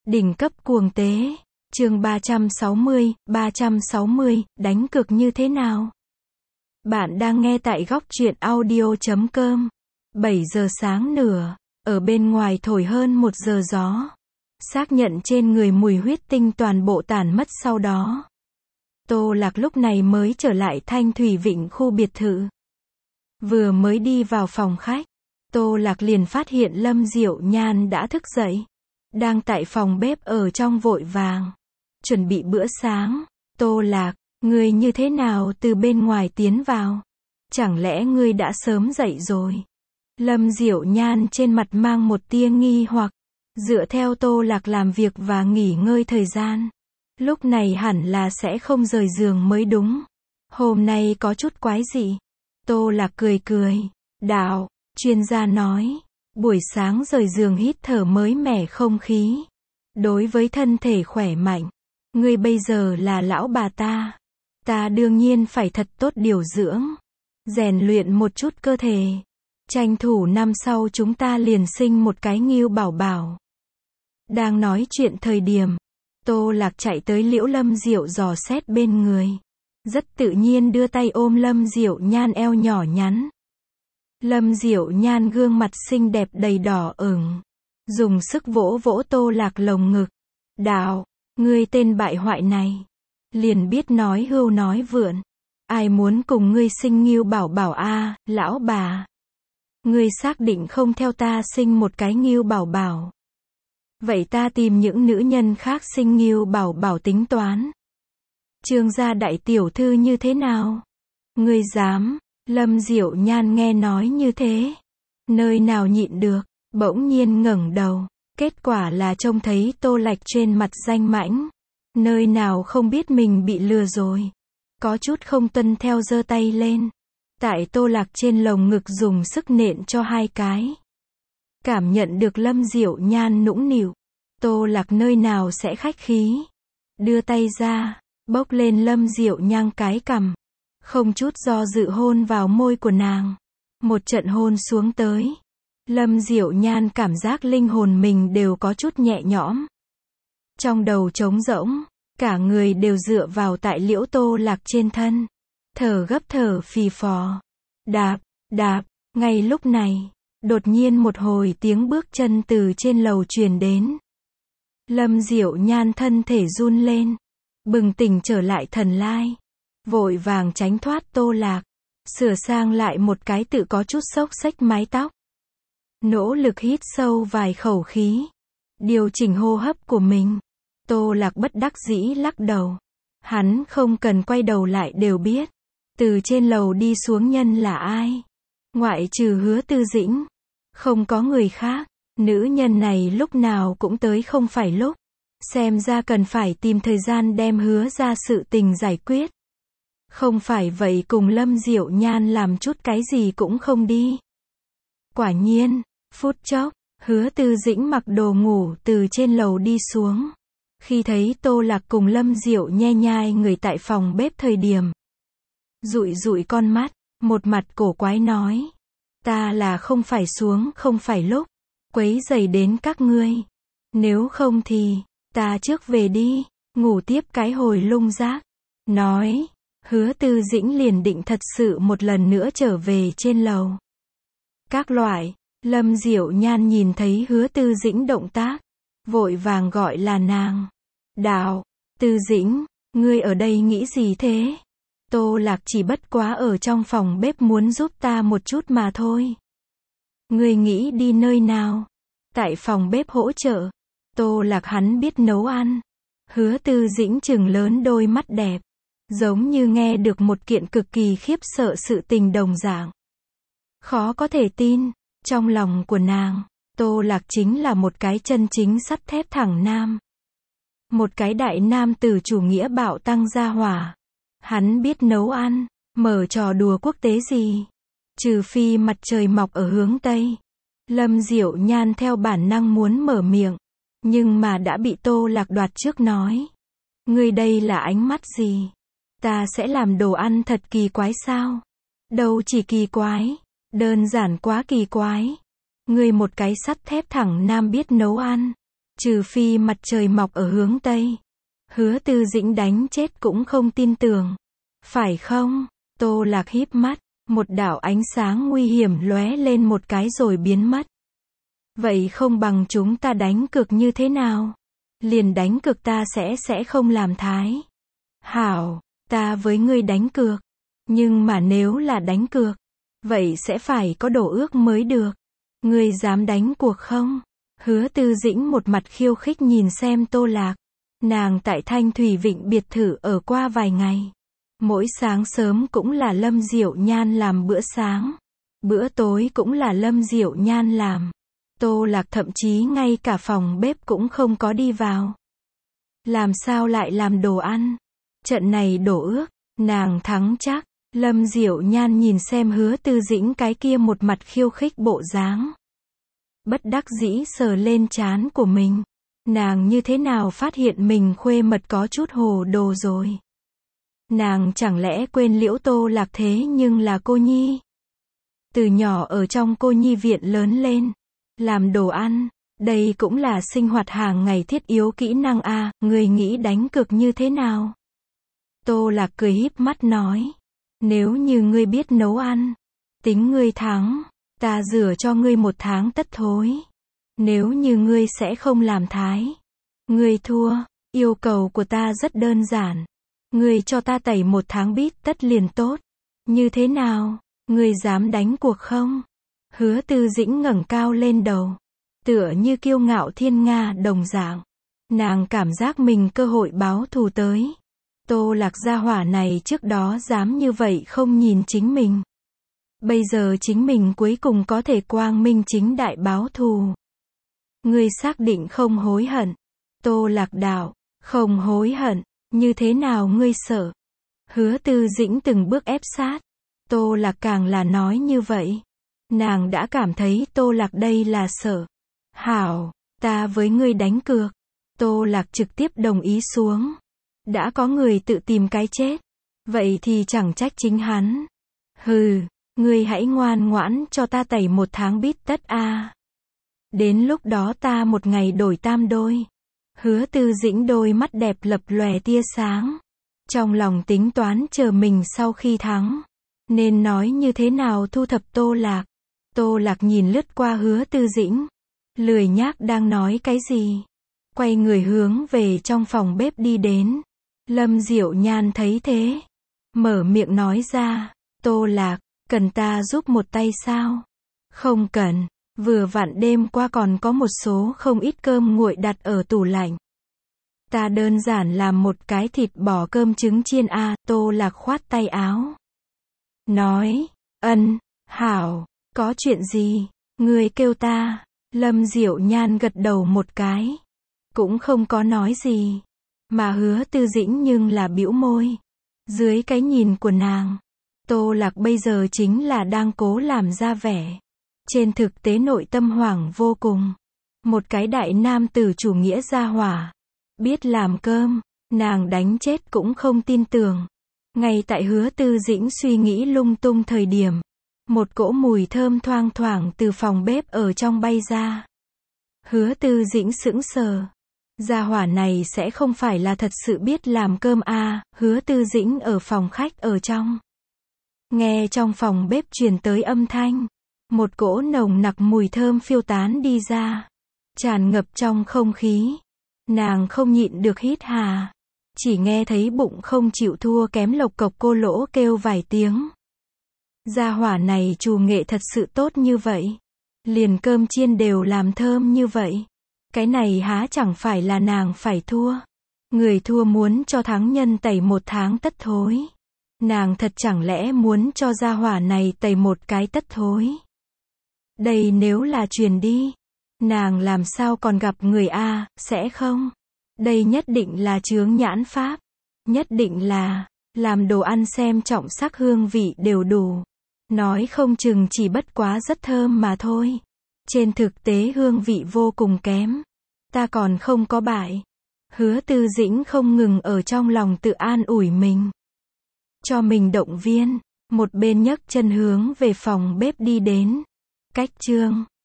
Đỉnh cấp cuồng tế. Chương 360, đánh cược như thế nào? Bạn đang nghe tại góc truyện audio.com. 7 giờ sáng nửa, ở bên ngoài thổi hơn 1 giờ gió. Xác nhận trên người mùi huyết tinh toàn bộ tản mất sau đó. Tô Lạc lúc này mới trở lại Thanh Thủy Vịnh khu biệt thự. Vừa mới đi vào phòng khách, Tô Lạc liền phát hiện Lâm Diệu Nhan đã thức dậy. Đang tại phòng bếp ở trong vội vàng chuẩn bị bữa sáng. Tô Lạc, ngươi như thế nào từ bên ngoài tiến vào? Chẳng lẽ ngươi đã sớm dậy rồi? Lâm Diệu Nhan trên mặt mang một tia nghi hoặc. Dựa theo Tô Lạc làm việc và nghỉ ngơi thời gian, lúc này hẳn là sẽ không rời giường mới đúng. Hôm nay có chút quái dị. Tô Lạc cười cười. Đạo, chuyên gia nói, buổi sáng rời giường hít thở mới mẻ không khí. Đối với thân thể khỏe mạnh. Ngươi bây giờ là lão bà ta. Ta đương nhiên phải thật tốt điều dưỡng. Rèn luyện một chút cơ thể. Tranh thủ năm sau chúng ta liền sinh một cái Ngưu Bảo Bảo. Đang nói chuyện thời điểm, Tô Lạc chạy tới Liễu Lâm Diệu dò xét bên người. Rất tự nhiên đưa tay ôm Lâm Diệu Nhan eo nhỏ nhắn. Lâm Diệu Nhan gương mặt xinh đẹp đầy đỏ ửng, dùng sức vỗ vỗ Tô Lạc lồng ngực. Đạo, ngươi tên bại hoại này, liền biết nói hưu nói vượn. Ai muốn cùng ngươi sinh Ngưu Bảo Bảo a, lão bà? Ngươi xác định không theo ta sinh một cái Ngưu Bảo Bảo? Vậy ta tìm những nữ nhân khác sinh Ngưu Bảo Bảo tính toán. Trương gia đại tiểu thư như thế nào? Ngươi dám? Lâm Diệu Nhan nghe nói như thế, nơi nào nhịn được, bỗng nhiên ngẩng đầu. Kết quả là trông thấy Tô Lạc trên mặt danh mãnh, nơi nào không biết mình bị lừa rồi. Có chút không tuân theo giơ tay lên, tại Tô Lạc trên lồng ngực dùng sức nện cho 2 cái. Cảm nhận được Lâm Diệu Nhan nũng nịu, Tô Lạc nơi nào sẽ khách khí. Đưa tay ra, bốc lên Lâm Diệu Nhan cái cằm, không chút do dự hôn vào môi của nàng. Một trận hôn xuống tới, Lâm Diệu Nhan cảm giác linh hồn mình đều có chút nhẹ nhõm. Trong đầu trống rỗng, cả người đều dựa vào tại Liễu Tô Lạc trên thân. Thở gấp thở phì phò. Đạp, đạp, ngay lúc này, đột nhiên một hồi tiếng bước chân từ trên lầu truyền đến. Lâm Diệu Nhan thân thể run lên, bừng tỉnh trở lại thần lai. Vội vàng tránh thoát Tô Lạc, sửa sang lại một cái tự có chút xốc xếch mái tóc. Nỗ lực hít sâu vài khẩu khí, điều chỉnh hô hấp của mình. Tô Lạc bất đắc dĩ lắc đầu. Hắn không cần quay đầu lại đều biết, từ trên lầu đi xuống nhân là ai. Ngoại trừ Hứa Tư Dĩnh, không có người khác. Nữ nhân này lúc nào cũng tới không phải lúc. Xem ra cần phải tìm thời gian đem Hứa ra sự tình giải quyết. Không phải vậy cùng Lâm Diệu Nhan làm chút cái gì cũng không đi. Quả nhiên, phút chốc, Hứa Tư Dĩnh mặc đồ ngủ từ trên lầu đi xuống. Khi thấy Tô Lạc cùng Lâm Diệu nhe nhai người tại phòng bếp thời điểm, dụi dụi con mắt, một mặt cổ quái nói. Ta là không phải xuống không phải lúc, quấy rầy đến các ngươi. Nếu không thì, ta trước về đi, ngủ tiếp cái hồi lung rác. Nói, Hứa Tư Dĩnh liền định thật sự một lần nữa trở về trên lầu. Các loại, Lâm Diệu Nhan nhìn thấy Hứa Tư Dĩnh động tác, vội vàng gọi là nàng. Đạo, Tư Dĩnh, ngươi ở đây nghĩ gì thế? Tô Lạc chỉ bất quá ở trong phòng bếp muốn giúp ta một chút mà thôi. Ngươi nghĩ đi nơi nào? Tại phòng bếp hỗ trợ. Tô Lạc hắn biết nấu ăn. Hứa Tư Dĩnh trừng lớn đôi mắt đẹp, giống như nghe được một kiện cực kỳ khiếp sợ sự tình đồng dạng. Khó có thể tin, trong lòng của nàng, Tô Lạc chính là một cái chân chính sắt thép thẳng nam. Một cái đại nam tử chủ nghĩa bạo tăng gia hỏa. Hắn biết nấu ăn, mở trò đùa quốc tế gì? Trừ phi mặt trời mọc ở hướng Tây. Lâm Diệu Nhan theo bản năng muốn mở miệng, nhưng mà đã bị Tô Lạc đoạt trước nói. Ngươi đây là ánh mắt gì? Ta sẽ làm đồ ăn thật kỳ quái sao? Đâu chỉ kỳ quái, đơn giản quá kỳ quái. Ngươi một cái sắt thép thẳng nam biết nấu ăn, Trừ phi mặt trời mọc ở hướng Tây. Hứa Tư Dĩnh đánh chết cũng không tin tưởng. Phải không? Tô Lạc híp mắt, một đạo ánh sáng nguy hiểm lóe lên một cái rồi biến mất. Vậy không bằng chúng ta đánh cược như thế nào? Liền đánh cược ta sẽ không làm thái. Hảo, ta với ngươi đánh cược. Nhưng mà nếu là đánh cược, vậy sẽ phải có đổ ước mới được. Ngươi dám đánh cuộc không? Hứa Tư Dĩnh một mặt khiêu khích nhìn xem Tô Lạc. Nàng tại Thanh Thủy Vịnh biệt thự ở qua vài ngày. Mỗi sáng sớm cũng là Lâm Diệu Nhan làm bữa sáng. Bữa tối cũng là Lâm Diệu Nhan làm. Tô Lạc thậm chí ngay cả phòng bếp cũng không có đi vào. Làm sao lại làm đồ ăn? Trận này đổ ước, nàng thắng chắc. Lâm Diệu Nhan nhìn xem Hứa Tư Dĩnh cái kia một mặt khiêu khích bộ dáng. Bất đắc dĩ sờ lên trán của mình. Nàng như thế nào phát hiện mình khuê mật có chút hồ đồ rồi? Nàng chẳng lẽ quên Liễu Tô Lạc thế nhưng là cô nhi? Từ nhỏ ở trong cô nhi viện lớn lên. Làm đồ ăn, đây cũng là sinh hoạt hàng ngày thiết yếu kỹ năng a, người nghĩ đánh cược như thế nào? Tô Lạc cười híp mắt nói. Nếu như ngươi biết nấu ăn, tính ngươi thắng, ta rửa cho ngươi 1 tháng tất thối. Nếu như ngươi sẽ không làm thái, ngươi thua, yêu cầu của ta rất đơn giản. Ngươi cho ta tẩy 1 tháng bít tất liền tốt. Như thế nào, ngươi dám đánh cuộc không? Hứa Tư Dĩnh ngẩng cao lên đầu, tựa như kiêu ngạo thiên nga đồng dạng. Nàng cảm giác mình cơ hội báo thù tới. Tô Lạc gia hỏa này trước đó dám như vậy không nhìn chính mình. Bây giờ chính mình cuối cùng có thể quang minh chính đại báo thù. Ngươi xác định không hối hận? Tô Lạc đạo, không hối hận, như thế nào ngươi sợ? Hứa Tư Dĩnh từng bước ép sát. Tô Lạc càng là nói như vậy. Nàng đã cảm thấy Tô Lạc đây là sợ. Hảo, ta với ngươi đánh cược. Tô Lạc trực tiếp đồng ý xuống. Đã có người tự tìm cái chết. Vậy thì chẳng trách chính hắn. Hừ, ngươi hãy ngoan ngoãn cho ta tẩy 1 tháng bít tất a. Đến lúc đó ta 1 ngày đổi 3 đôi. Hứa Tư Dĩnh đôi mắt đẹp lập lòe tia sáng. Trong lòng tính toán chờ mình sau khi thắng. Nên nói như thế nào thu thập Tô Lạc. Tô Lạc nhìn lướt qua Hứa Tư Dĩnh. Lười nhác đang nói cái gì. Quay người hướng về trong phòng bếp đi đến. Lâm Diệu Nhan thấy thế. Mở miệng nói ra. Tô Lạc, cần ta giúp một tay sao? Không cần. Vừa vặn đêm qua còn có một số không ít cơm nguội đặt ở tủ lạnh. Ta đơn giản làm một cái thịt bò cơm trứng chiên a. Tô Lạc khoát tay áo. Nói. Hảo. Có chuyện gì? Ngươi kêu ta. Lâm Diệu Nhan gật đầu một cái. Cũng không có nói gì. Mà Hứa Tư Dĩnh nhưng là bĩu môi. Dưới cái nhìn của nàng, Tô Lạc bây giờ chính là đang cố làm ra vẻ. Trên thực tế nội tâm hoảng vô cùng. Một cái đại nam tử chủ nghĩa gia hỏa. Biết làm cơm, nàng đánh chết cũng không tin tưởng. Ngay tại Hứa Tư Dĩnh suy nghĩ lung tung thời điểm. Một cỗ mùi thơm thoang thoảng từ phòng bếp ở trong bay ra. Hứa Tư Dĩnh sững sờ. Gia hỏa này sẽ không phải là thật sự biết làm cơm a. Hứa Tư Dĩnh ở phòng khách ở trong. Nghe trong phòng bếp truyền tới âm thanh. Một cỗ nồng nặc mùi thơm phiêu tán đi ra. Tràn ngập trong không khí. Nàng không nhịn được hít hà. Chỉ nghe thấy bụng không chịu thua kém lộc cộc cô lỗ kêu vài tiếng. Gia hỏa này trù nghệ thật sự tốt như vậy. Liền cơm chiên đều làm thơm như vậy. Cái này há chẳng phải là nàng phải thua. Người thua muốn cho thắng nhân tẩy 1 tháng tất thối. Nàng thật chẳng lẽ muốn cho gia hỏa này tẩy 1 cái tất thối. Đây nếu là truyền đi. Nàng làm sao còn gặp người a, sẽ không? Đây nhất định là chướng nhãn pháp. Nhất định là, làm đồ ăn xem trọng sắc hương vị đều đủ. Nói không chừng chỉ bất quá rất thơm mà thôi. Trên thực tế hương vị vô cùng kém. Ta còn không có bại. Hứa Tư Dĩnh không ngừng ở trong lòng tự an ủi mình. Cho mình động viên. Một bên nhấc chân hướng về phòng bếp đi đến. Cách chương